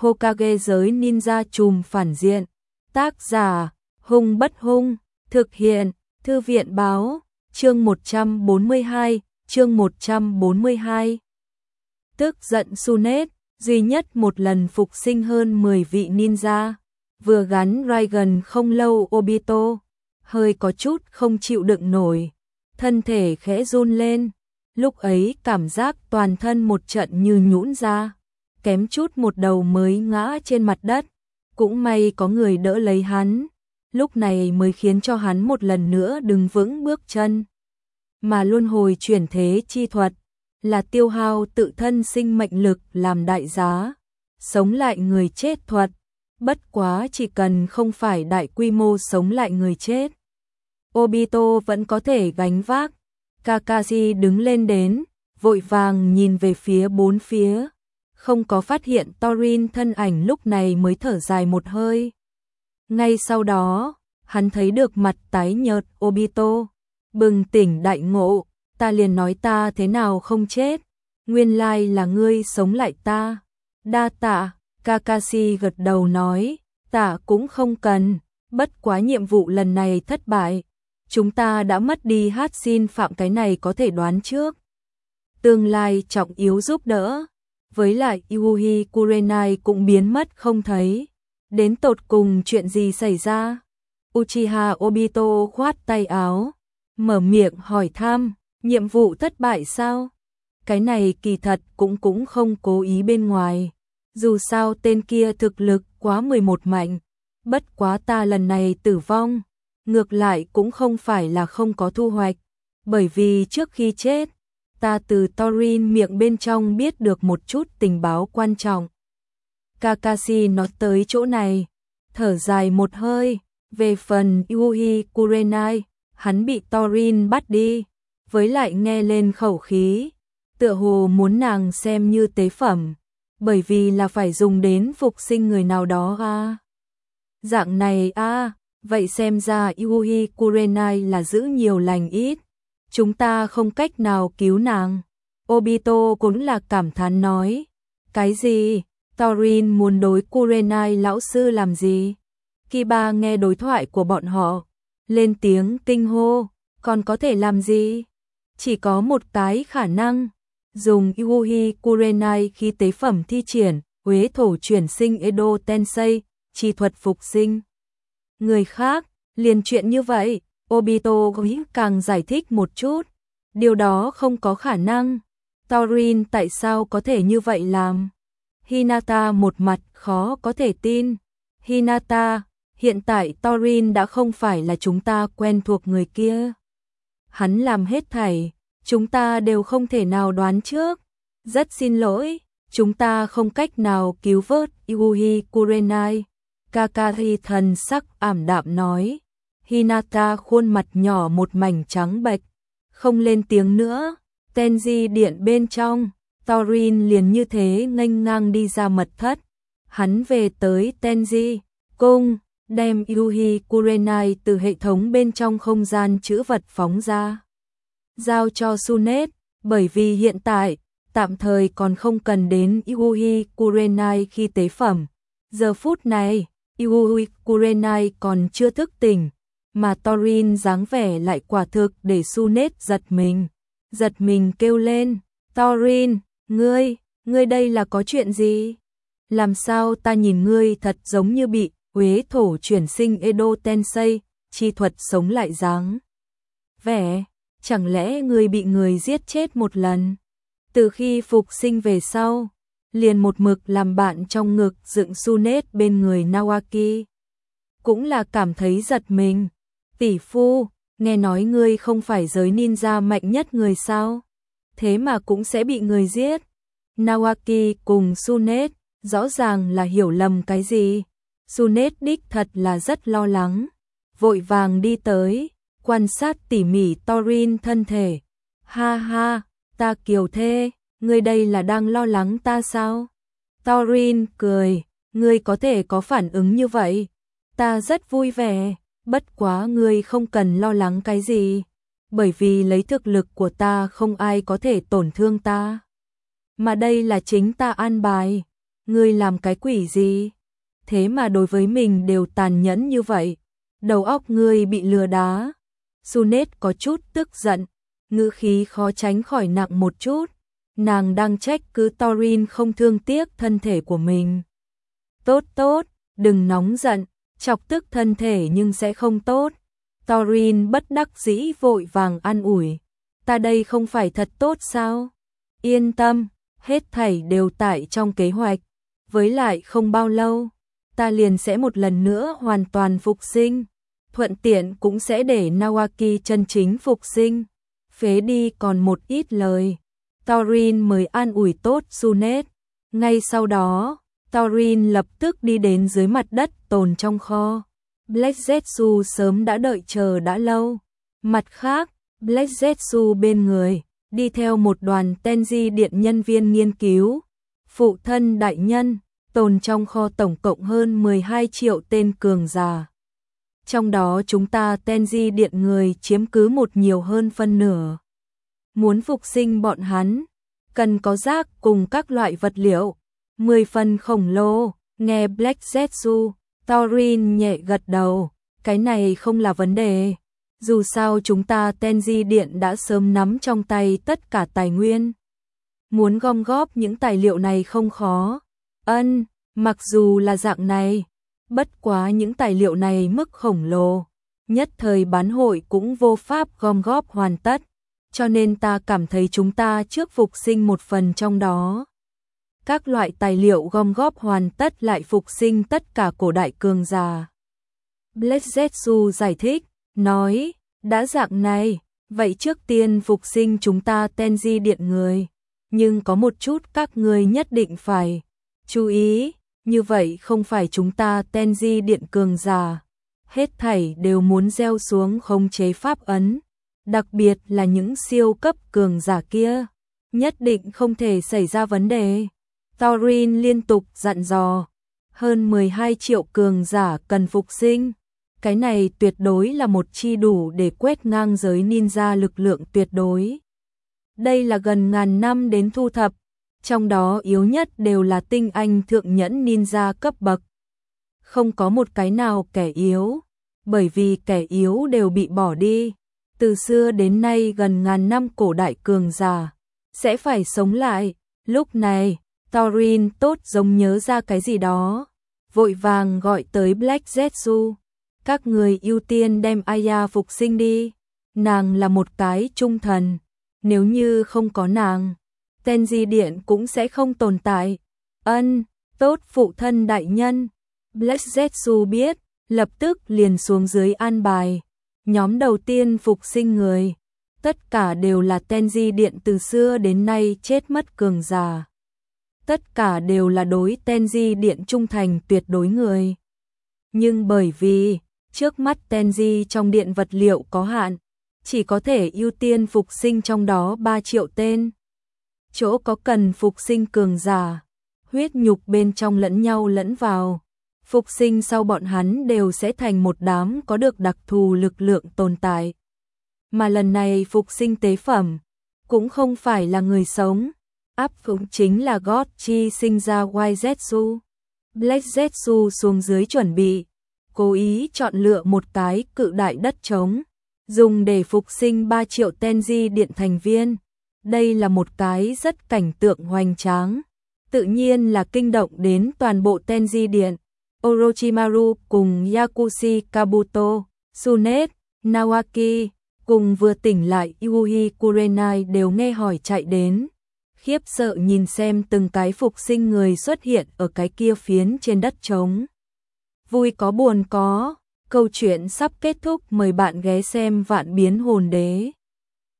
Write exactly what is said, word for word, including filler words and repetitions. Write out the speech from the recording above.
Hokage giới ninja trùm phản diện. Tác giả, Hung Bất Hung, thực hiện, Thư viện báo, chương một trăm bốn mươi hai, chương một trăm bốn mươi hai. Tức giận Sunet, duy nhất một lần phục sinh hơn mười vị ninja, vừa gắn Raigan không lâu Obito, hơi có chút không chịu đựng nổi, thân thể khẽ run lên, lúc ấy cảm giác toàn thân một trận như nhũn ra, kém chút một đầu mới ngã trên mặt đất, cũng may có người đỡ lấy hắn, lúc này mới khiến cho hắn một lần nữa đứng vững bước chân. Mà luân hồi chuyển thế chi thuật là tiêu hao tự thân sinh mệnh lực làm đại giá, sống lại người chết thuật, bất quá chỉ cần không phải đại quy mô sống lại người chết, Obito vẫn có thể gánh vác. Kakashi đứng lên đến, vội vàng nhìn về phía bốn phía, không có phát hiện Torin thân ảnh, lúc này mới thở dài một hơi. Ngay sau đó, hắn thấy được mặt tái nhợt Obito, bừng tỉnh đại ngộ, ta liền nói ta thế nào không chết, nguyên lai là ngươi sống lại ta. Đa tạ, Kakashi gật đầu nói, tạ cũng không cần, bất quá nhiệm vụ lần này thất bại, chúng ta đã mất đi Hatsin Phạm, cái này có thể đoán trước. Tương lai trọng yếu giúp đỡ, với lại Yuhi Kurenai cũng biến mất không thấy. Đến tột cùng chuyện gì xảy ra? Uchiha Obito khoát tay áo, mở miệng hỏi thăm, nhiệm vụ thất bại sao? Cái này kỳ thật cũng cũng không cố ý bên ngoài. Dù sao tên kia thực lực quá mười một mạnh, bất quá ta lần này tử vong, ngược lại cũng không phải là không có thu hoạch, bởi vì trước khi chết, ta từ Torin miệng bên trong biết được một chút tình báo quan trọng. Kakashi nói tới chỗ này, thở dài một hơi, về phần Yuhi Kurenai, hắn bị Torin bắt đi, với lại nghe lên khẩu khí, tựa hồ muốn nàng xem như tế phẩm, bởi vì là phải dùng đến phục sinh người nào đó à. Dạng này à, vậy xem ra Yuhi Kurenai là giữ nhiều lành ít, chúng ta không cách nào cứu nàng. Obito cũng là cảm thán nói, cái gì? Torin muốn đối Kurenai lão sư làm gì? Kiba nghe đối thoại của bọn họ, lên tiếng kinh hô, còn có thể làm gì? Chỉ có một cái khả năng, dùng Yuhi Kurenai khi tế phẩm thi triển, Huế thổ chuyển sinh Edo Tensei, chi thuật phục sinh. Người khác, liền chuyện như vậy, Obito càng giải thích một chút, điều đó không có khả năng. Torin tại sao có thể như vậy làm? Hinata một mặt khó có thể tin. Hinata, hiện tại Torin đã không phải là chúng ta quen thuộc người kia. Hắn làm hết thảy, chúng ta đều không thể nào đoán trước. Rất xin lỗi, chúng ta không cách nào cứu vớt Yuhi Kurenai. Kakashi thần sắc ảm đạm nói. Hinata khuôn mặt nhỏ một mảnh trắng bệch, không lên tiếng nữa. Tenji điện bên trong, Torin liền như thế nghênh ngang đi ra mật thất. Hắn về tới Tenji cung, đem Yuhi Kurenai từ hệ thống bên trong không gian trữ vật phóng ra, giao cho Sunet, bởi vì hiện tại tạm thời còn không cần đến Yuhi Kurenai khi tế phẩm. Giờ phút này, Yuhi Kurenai còn chưa thức tỉnh, mà Torin dáng vẻ lại quả thực để Sunet giật mình. Giật mình kêu lên, Torin, ngươi, ngươi đây là có chuyện gì? Làm sao ta nhìn ngươi thật giống như bị Huế thổ chuyển sinh Edo Tensei, chi thuật sống lại dáng vẻ, chẳng lẽ ngươi bị người giết chết một lần? Từ khi phục sinh về sau, liền một mực làm bạn trong ngực dựng Sunet bên người Nawaki. Cũng là cảm thấy giật mình, tỷ phu, nghe nói ngươi không phải giới ninja mạnh nhất người sao? Thế mà cũng sẽ bị người giết. Nawaki cùng Sunet rõ ràng là hiểu lầm cái gì. Sunet đích thật là rất lo lắng, vội vàng đi tới, quan sát tỉ mỉ Torin thân thể. Ha ha, ta kiều thê, ngươi đây là đang lo lắng ta sao? Torin cười, ngươi có thể có phản ứng như vậy, ta rất vui vẻ. Bất quá ngươi không cần lo lắng cái gì, bởi vì lấy thực lực của ta không ai có thể tổn thương ta. Mà đây là chính ta an bài. Ngươi làm cái quỷ gì? Thế mà đối với mình đều tàn nhẫn như vậy. Đầu óc ngươi bị lừa đá. Junet có chút tức giận, ngữ khí khó tránh khỏi nặng một chút. Nàng đang trách cứ Thorin không thương tiếc thân thể của mình. Tốt tốt, đừng nóng giận, chọc tức thân thể nhưng sẽ không tốt. Thorin bất đắc dĩ vội vàng an ủi. Ta đây không phải thật tốt sao? Yên tâm, hết thảy đều tại trong kế hoạch. Với lại không bao lâu, ta liền sẽ một lần nữa hoàn toàn phục sinh. Thuận tiện cũng sẽ để Nawaki chân chính phục sinh. Phế đi còn một ít lời. Thorin mới an ủi tốt Junet. Ngay sau đó, Thorin lập tức đi đến dưới mặt đất tồn trong kho. Black Zetsu sớm đã đợi chờ đã lâu. Mặt khác, Black Zetsu bên người, đi theo một đoàn Tenji điện nhân viên nghiên cứu. Phụ thân đại nhân, tồn trong kho tổng cộng hơn mười hai triệu tên cường giả. Trong đó chúng ta Tenji điện người chiếm cứ một nhiều hơn phân nửa. Muốn phục sinh bọn hắn, cần có rác cùng các loại vật liệu. Mười phần khổng lồ, nghe Black Zetsu, Thorin nhẹ gật đầu, cái này không là vấn đề. Dù sao chúng ta Tenji điện đã sớm nắm trong tay tất cả tài nguyên. Muốn gom góp những tài liệu này không khó. Ân, mặc dù là dạng này, bất quá những tài liệu này mức khổng lồ, nhất thời bán hội cũng vô pháp gom góp hoàn tất, cho nên ta cảm thấy chúng ta trước phục sinh một phần trong đó. Các loại tài liệu gom góp hoàn tất lại phục sinh tất cả cổ đại cường giả. Black Zetsu giải thích, nói, đã dạng này, vậy trước tiên phục sinh chúng ta Tenji điện người, nhưng có một chút các người nhất định phải chú ý, như vậy không phải chúng ta Tenji điện cường giả, hết thảy đều muốn gieo xuống khống chế pháp ấn, đặc biệt là những siêu cấp cường giả kia, nhất định không thể xảy ra vấn đề. Thorin liên tục dặn dò, hơn mười hai triệu cường giả cần phục sinh, cái này tuyệt đối là một chi đủ để quét ngang giới ninja lực lượng tuyệt đối. Đây là gần ngàn năm đến thu thập, trong đó yếu nhất đều là tinh anh thượng nhẫn ninja cấp bậc. Không có một cái nào kẻ yếu, bởi vì kẻ yếu đều bị bỏ đi. Từ xưa đến nay gần ngàn năm cổ đại cường giả sẽ phải sống lại. Lúc này, Thorin tốt giống nhớ ra cái gì đó, vội vàng gọi tới Black Zetsu. Các người ưu tiên đem Aya phục sinh đi, nàng là một cái trung thần, nếu như không có nàng, Tenji điện cũng sẽ không tồn tại. Ân, tốt phụ thân đại nhân. Black Zetsu biết, lập tức liền xuống dưới an bài. Nhóm đầu tiên phục sinh người, tất cả đều là Tenji điện từ xưa đến nay chết mất cường giả. Tất cả đều là đối Tenji điện trung thành tuyệt đối người. Nhưng bởi vì trước mắt Tenji trong điện vật liệu có hạn, chỉ có thể ưu tiên phục sinh trong đó ba triệu tên. Chỗ có cần phục sinh cường giả, huyết nhục bên trong lẫn nhau lẫn vào. Phục sinh sau bọn hắn đều sẽ thành một đám có được đặc thù lực lượng tồn tại. Mà lần này phục sinh tế phẩm, cũng không phải là người sống, áp cũng chính là God Chi sinh ra White Zetsu. Black Zetsu xuống dưới chuẩn bị, cố ý chọn lựa một cái cự đại đất trống, dùng để phục sinh ba triệu Tenji điện thành viên. Đây là một cái rất cảnh tượng hoành tráng, tự nhiên là kinh động đến toàn bộ Tenji điện. Orochimaru cùng Yakushi Kabuto, Junet, Nawaki, cùng vừa tỉnh lại Yui Kurenai đều nghe hỏi chạy đến, khiếp sợ nhìn xem từng cái phục sinh người xuất hiện ở cái kia phiến trên đất trống. Vui có buồn có, câu chuyện sắp kết thúc, mời bạn ghé xem Vạn Biến Hồn Đế.